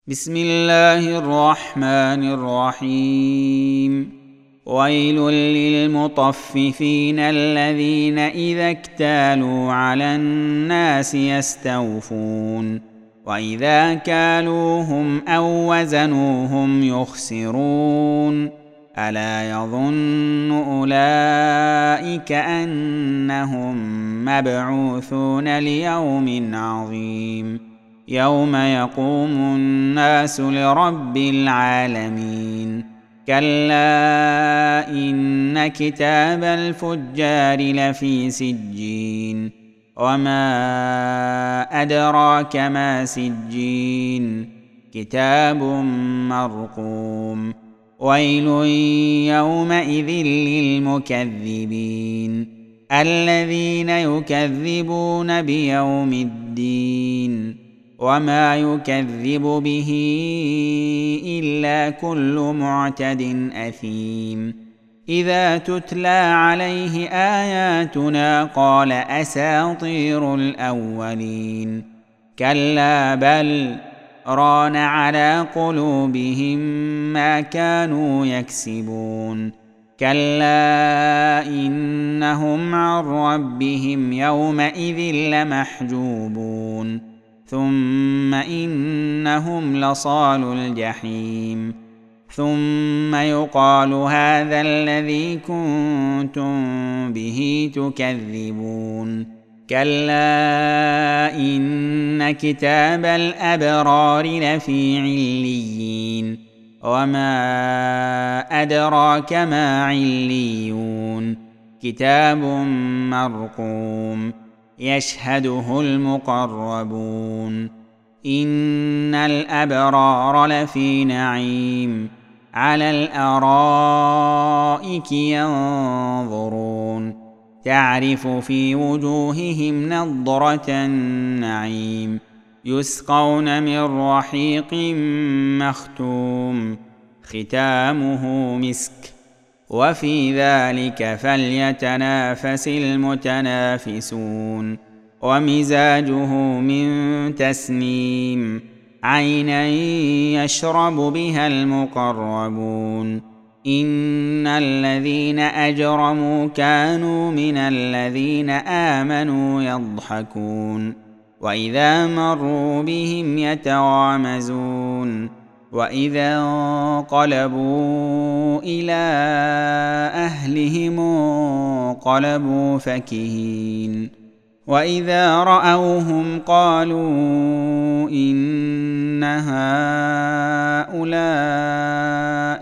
بسم الله الرحمن الرحيم. ويل للمطففين الذين إذا اكتالوا على الناس يستوفون وإذا كالوهم أو وزنوهم يخسرون ألا يظن أولئك أنهم مبعوثون ليوم عظيم يوم يقوم الناس لرب العالمين. كلا إن كتاب الفجار لفي سجين وما أدراك ما سجين كتاب مرقوم. ويل يومئذ للمكذبين الذين يكذبون بيوم الدين وما يكذب به إلا كل معتد أثيم. إذا تتلى عليه آياتنا قال أساطير الأولين كلا بل ران على قلوبهم ما كانوا يكسبون. كلا إنهم عن ربهم يومئذ لمحجوبون ثم إنهم لصال الجحيم ثم يقال هذا الذي كنتم به تكذبون. كلا إن كتاب الأبرار لفي عليين وما أدراك ما عليون كتاب مرقوم يشهده المقربون. إن الأبرار لفي نعيم على الأرائك ينظرون تعرف في وجوههم نضرة النعيم يسقون من رحيق مختوم ختامه مسك وفي ذلك فليتنافس المتنافسون. ومزاجه من تسنيم عينا يشرب بها المقربون. إن الذين أجرموا كانوا من الذين آمنوا يضحكون وإذا مروا بهم يتغامزون وإذا انقلبوا إلى أهلهم انقلبوا فكهين وإذا رأوهم قالوا إن هؤلاء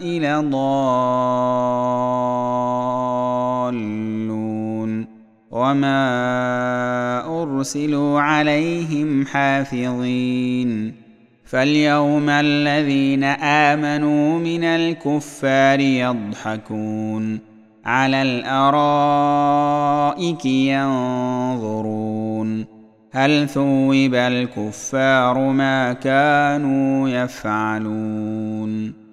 لضالون وما أرسلوا عليهم حافظين. فاليوم الذين آمنوا من الكفار يضحكون على الأرائك ينظرون هل ثوب الكفار ما كانوا يفعلون.